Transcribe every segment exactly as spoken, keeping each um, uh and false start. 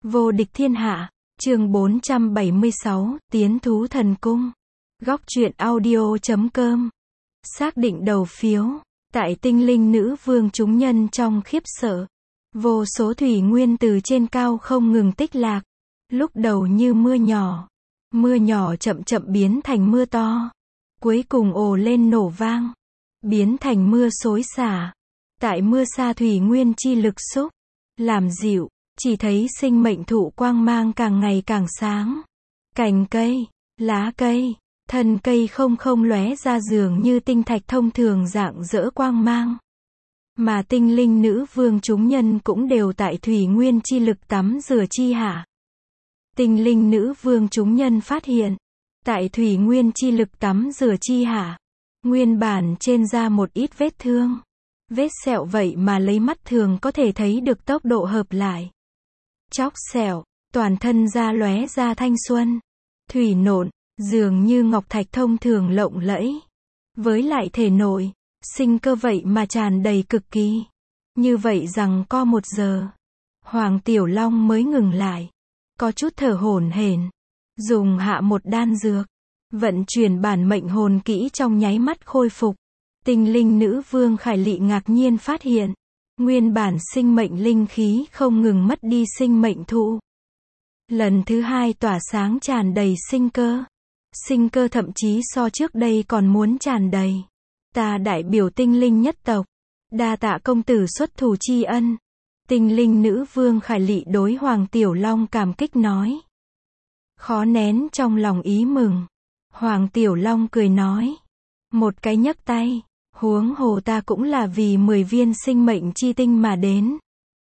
Vô địch thiên hạ, chương bốn trăm bảy mươi sáu, Tiến thú thần cung. Góc truyện audio chấm com. Xác định đầu phiếu. Tại tinh linh nữ vương chúng nhân trong khiếp sợ. Vô số thủy nguyên từ trên cao không ngừng tích lạc. Lúc đầu như mưa nhỏ. Mưa nhỏ chậm chậm biến thành mưa to. Cuối cùng ồ lên nổ vang. Biến thành mưa xối xả. Tại mưa sa thủy nguyên chi lực xúc. Làm dịu. Chỉ thấy sinh mệnh thụ quang mang càng ngày càng sáng. Cành cây, lá cây, thân cây không không lóe ra dường như tinh thạch thông thường rạng rỡ quang mang. Mà tinh linh nữ vương chúng nhân cũng đều tại thủy nguyên chi lực tắm rửa chi hạ. Tinh linh nữ vương chúng nhân phát hiện, tại thủy nguyên chi lực tắm rửa chi hạ, nguyên bản trên da một ít vết thương, vết sẹo vậy mà lấy mắt thường có thể thấy được tốc độ hợp lại. Chóc sẹo, toàn thân da lóe ra thanh xuân, thủy nộn, dường như ngọc thạch thông thường lộng lẫy. Với lại thể nội, sinh cơ vậy mà tràn đầy cực kỳ. Như vậy rằng co một giờ, Hoàng Tiểu Long mới ngừng lại, có chút thở hổn hển, dùng hạ một đan dược, vận chuyển bản mệnh hồn kỹ trong nháy mắt khôi phục. Tinh linh nữ vương Khải Lị ngạc nhiên phát hiện, nguyên bản sinh mệnh linh khí không ngừng mất đi sinh mệnh thụ. Lần thứ hai tỏa sáng tràn đầy sinh cơ. Sinh cơ thậm chí so trước đây còn muốn tràn đầy. Ta đại biểu tinh linh nhất tộc. Đa tạ công tử xuất thủ tri ân. Tinh linh nữ vương Khải Lị đối Hoàng Tiểu Long cảm kích nói. Khó nén trong lòng ý mừng. Hoàng Tiểu Long cười nói. Một cái nhấc tay. Huống hồ ta cũng là vì mười viên sinh mệnh chi tinh mà đến.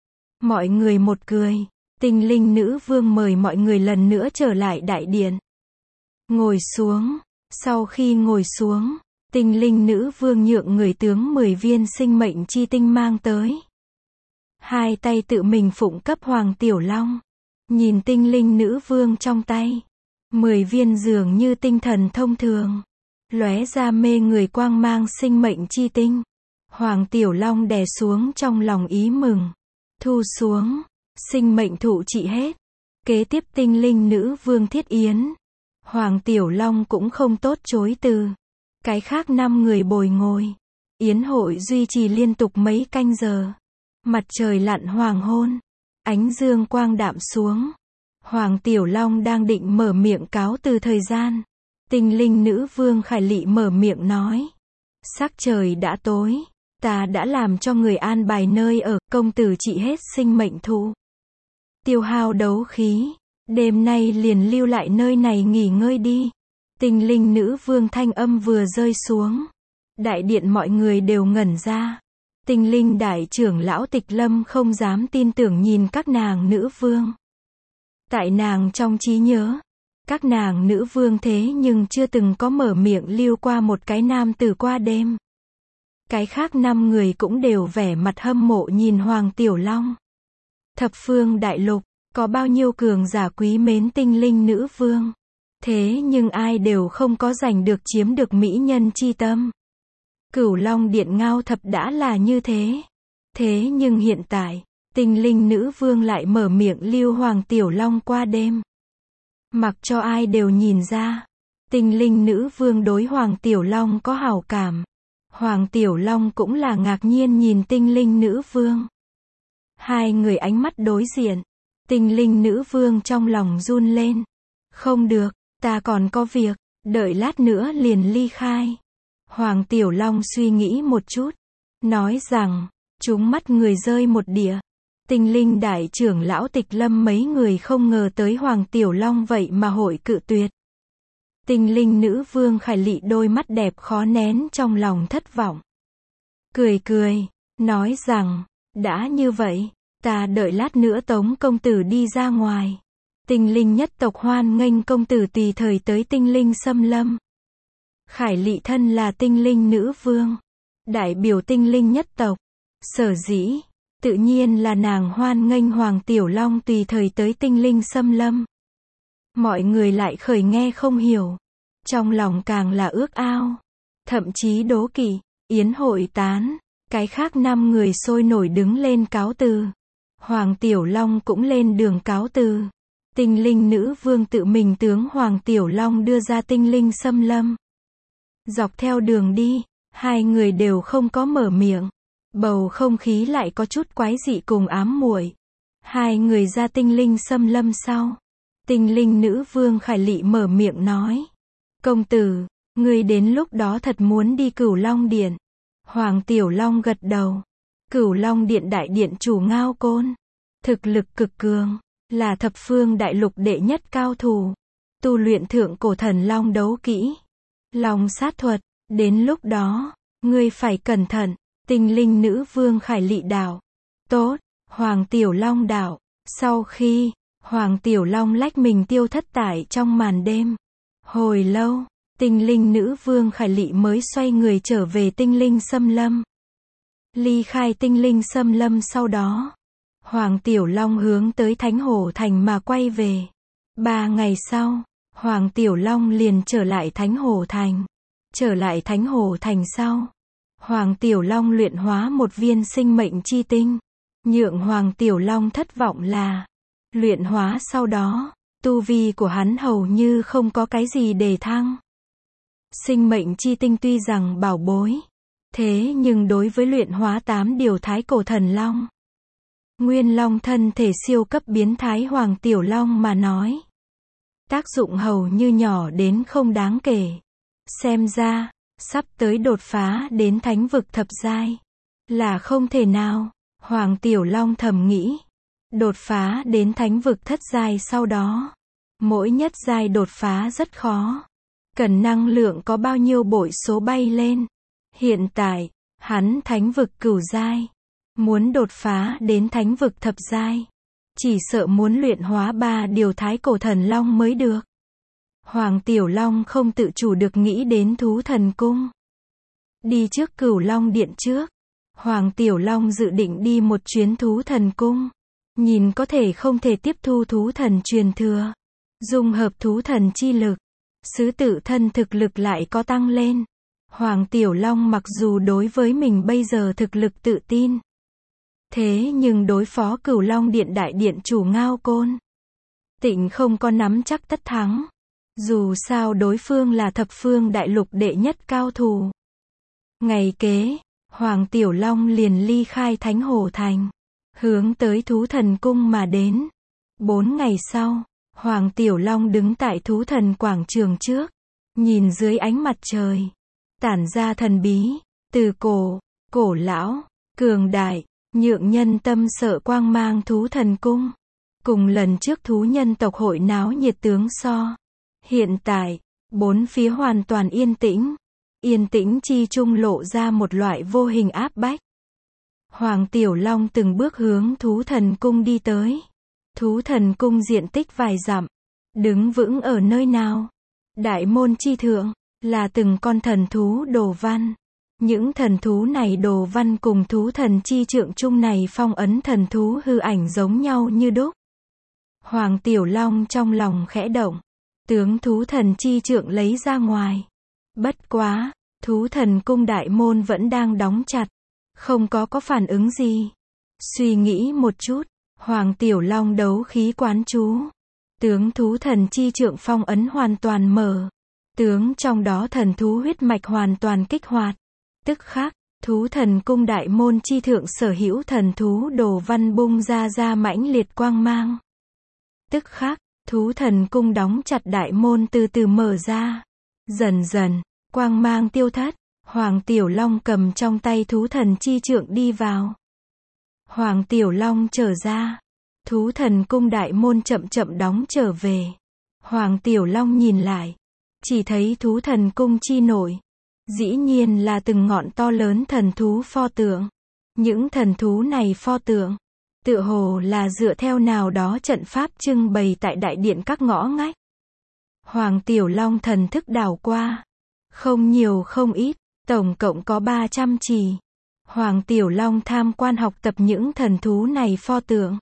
Mọi người một cười. Tinh linh nữ vương mời mọi người lần nữa trở lại đại điện. Ngồi xuống. Sau khi ngồi xuống, tinh linh nữ vương nhượng người tướng mười viên sinh mệnh chi tinh mang tới. Hai tay tự mình phụng cấp Hoàng Tiểu Long. Nhìn tinh linh nữ vương trong tay. Mười viên dường như tinh thần thông thường. Lóe ra mê người quang mang sinh mệnh chi tinh. Hoàng Tiểu Long đè xuống trong lòng ý mừng. Thu xuống. Sinh mệnh thụ trị hết. Kế tiếp tinh linh nữ vương Thiết Yến. Hoàng Tiểu Long cũng không tốt chối từ. Cái khác năm người bồi ngồi. Yến hội duy trì liên tục mấy canh giờ. Mặt trời lặn hoàng hôn. Ánh dương quang đạm xuống. Hoàng Tiểu Long đang định mở miệng cáo từ thời gian. Tinh linh nữ vương Khải Lị mở miệng nói. Sắc trời đã tối. Ta đã làm cho người an bài nơi ở, công tử trị hết sinh mệnh thụ. Tiêu hao đấu khí. Đêm nay liền lưu lại nơi này nghỉ ngơi đi. Tinh linh nữ vương thanh âm vừa rơi xuống. Đại điện mọi người đều ngẩn ra. Tinh linh đại trưởng lão Tịch Lâm không dám tin tưởng nhìn các nàng nữ vương. Tại nàng trong trí nhớ, các nàng nữ vương thế nhưng chưa từng có mở miệng lưu qua một cái nam tử qua đêm. Cái khác năm người cũng đều vẻ mặt hâm mộ nhìn Hoàng Tiểu Long. Thập phương đại lục, có bao nhiêu cường giả quý mến tinh linh nữ vương. Thế nhưng ai đều không có giành được chiếm được mỹ nhân chi tâm. Cửu Long Điện Ngao Thập đã là như thế. Thế nhưng hiện tại, tinh linh nữ vương lại mở miệng lưu Hoàng Tiểu Long qua đêm. Mặc cho ai đều nhìn ra, tinh linh nữ vương đối Hoàng Tiểu Long có hảo cảm. Hoàng Tiểu Long cũng là ngạc nhiên nhìn tinh linh nữ vương. Hai người ánh mắt đối diện. Tinh linh nữ vương trong lòng run lên. Không được, ta còn có việc, đợi lát nữa liền ly khai. Hoàng Tiểu Long suy nghĩ một chút. Nói rằng, chúng mắt người rơi một địa. Tinh linh đại trưởng lão Tịch Lâm mấy người không ngờ tới Hoàng Tiểu Long vậy mà hội cự tuyệt. Tinh linh nữ vương Khải Lị đôi mắt đẹp khó nén trong lòng thất vọng. Cười cười, nói rằng, đã như vậy, ta đợi lát nữa tống công tử đi ra ngoài. Tinh linh nhất tộc hoan nghênh công tử tùy thời tới tinh linh xâm lâm. Khải Lị thân là tinh linh nữ vương, đại biểu tinh linh nhất tộc. Sở dĩ, tự nhiên là nàng hoan nghênh Hoàng Tiểu Long tùy thời tới tinh linh xâm lâm. Mọi người lại khởi nghe không hiểu. Trong lòng càng là ước ao. Thậm chí đố kỵ. Yến hội tán. Cái khác năm người sôi nổi đứng lên cáo từ. Hoàng Tiểu Long cũng lên đường cáo từ. Tinh linh nữ vương tự mình tướng Hoàng Tiểu Long đưa ra tinh linh xâm lâm. Dọc theo đường đi, hai người đều không có mở miệng. Bầu không khí lại có chút quái dị cùng ám muội. Hai người ra tinh linh xâm lâm sau. Tinh linh nữ vương Khải Lị mở miệng nói. Công tử, ngươi đến lúc đó thật muốn đi Cửu Long Điện. Hoàng Tiểu Long gật đầu. Cửu Long Điện đại điện chủ Ngao Côn. Thực lực cực cường, là thập phương đại lục đệ nhất cao thủ. Tu luyện thượng cổ thần long đấu kỹ. Long sát thuật, đến lúc đó, ngươi phải cẩn thận. Tinh linh nữ vương Khải Lị đạo. Tốt, Hoàng Tiểu Long đạo. Sau khi, Hoàng Tiểu Long lách mình tiêu thất tại trong màn đêm. Hồi lâu, tinh linh nữ vương Khải Lị mới xoay người trở về tinh linh xâm lâm. Ly khai tinh linh xâm lâm sau đó, Hoàng Tiểu Long hướng tới Thánh Hổ Thành mà quay về. Ba ngày sau, Hoàng Tiểu Long liền trở lại Thánh Hổ Thành. Trở lại Thánh Hổ Thành sau, Hoàng Tiểu Long luyện hóa một viên sinh mệnh chi tinh. Nhượng Hoàng Tiểu Long thất vọng là, luyện hóa sau đó, tu vi của hắn hầu như không có cái gì để thăng. Sinh mệnh chi tinh tuy rằng bảo bối, thế nhưng đối với luyện hóa tám điều thái cổ thần long, Nguyên Long thân thể siêu cấp biến thái Hoàng Tiểu Long mà nói, tác dụng hầu như nhỏ đến không đáng kể. Xem ra, sắp tới đột phá đến thánh vực thập giai là không thể nào. Hoàng Tiểu Long thầm nghĩ, đột phá đến thánh vực thất giai sau đó, mỗi nhất giai đột phá rất khó, cần năng lượng có bao nhiêu bội số bay lên. Hiện tại, hắn thánh vực cửu giai, muốn đột phá đến thánh vực thập giai, chỉ sợ muốn luyện hóa ba điều thái cổ thần long mới được. Hoàng Tiểu Long không tự chủ được nghĩ đến thú thần cung. Đi trước Cửu Long Điện trước, Hoàng Tiểu Long dự định đi một chuyến thú thần cung, nhìn có thể không thể tiếp thu thú thần truyền thừa, dung hợp thú thần chi lực, sứ tự thân thực lực lại có tăng lên. Hoàng Tiểu Long mặc dù đối với mình bây giờ thực lực tự tin, thế nhưng đối phó Cửu Long Điện đại điện chủ Ngao Côn, Tịnh không có nắm chắc tất thắng. Dù sao đối phương là thập phương đại lục đệ nhất cao thủ. Ngày kế, Hoàng Tiểu Long liền ly khai Thánh Hổ Thành, hướng tới thú thần cung mà đến. Bốn ngày sau, Hoàng Tiểu Long đứng tại thú thần quảng trường trước, nhìn dưới ánh mặt trời, tản ra thần bí, từ cổ, cổ lão, cường đại, nhượng nhân tâm sợ quang mang thú thần cung. Cùng lần trước thú nhân tộc hội náo nhiệt tướng so. Hiện tại, bốn phía hoàn toàn yên tĩnh. Yên tĩnh chi trung lộ ra một loại vô hình áp bách. Hoàng Tiểu Long từng bước hướng thú thần cung đi tới. Thú thần cung diện tích vài dặm, đứng vững ở nơi nào? Đại môn chi thượng, là từng con thần thú đồ văn. Những thần thú này đồ văn cùng thú thần chi trượng chung này phong ấn thần thú hư ảnh giống nhau như đúc. Hoàng Tiểu Long trong lòng khẽ động, tướng thú thần chi trượng lấy ra ngoài. Bất quá, thú thần cung đại môn vẫn đang đóng chặt, không có có phản ứng gì. Suy nghĩ một chút, Hoàng Tiểu Long đấu khí quán chú, tướng thú thần chi trượng phong ấn hoàn toàn mở, tướng trong đó thần thú huyết mạch hoàn toàn kích hoạt. Tức khắc, thú thần cung đại môn chi thượng sở hữu thần thú đồ văn bung ra ra mãnh liệt quang mang. Tức khắc, thú thần cung đóng chặt đại môn từ từ mở ra. Dần dần, quang mang tiêu thất, Hoàng Tiểu Long cầm trong tay thú thần chi trượng đi vào. Hoàng Tiểu Long trở ra, thú thần cung đại môn chậm chậm đóng trở về. Hoàng Tiểu Long nhìn lại, chỉ thấy thú thần cung chi nội, dĩ nhiên là từng ngọn to lớn thần thú pho tượng. Những thần thú này pho tượng, tựa hồ là dựa theo nào đó trận pháp trưng bày tại đại điện các ngõ ngách. Hoàng Tiểu Long thần thức đảo qua, không nhiều không ít, tổng cộng có ba trăm chỉ. Hoàng Tiểu Long tham quan học tập những thần thú này pho tượng.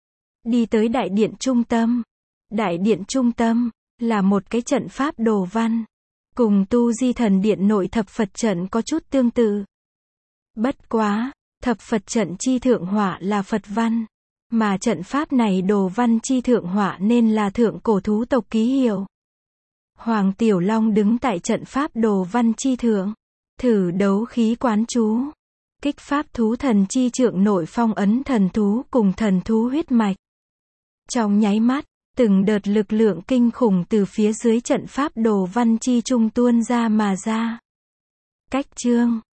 Đi tới đại điện trung tâm. Đại điện trung tâm là một cái trận pháp đồ văn, cùng Tu Di Thần Điện nội thập Phật trận có chút tương tự. Bất quá, thập Phật trận chi thượng họa là Phật văn, Mà trận pháp này đồ văn chi thượng họa nên là thượng cổ thú tộc ký hiệu. Hoàng Tiểu Long đứng tại trận pháp đồ văn chi thượng. Thử đấu khí quán chú. Kích pháp thú thần chi trượng nội phong ấn thần thú cùng thần thú huyết mạch. Trong nháy mắt, từng đợt lực lượng kinh khủng từ phía dưới trận pháp đồ văn chi trung tuôn ra mà ra. Cách chương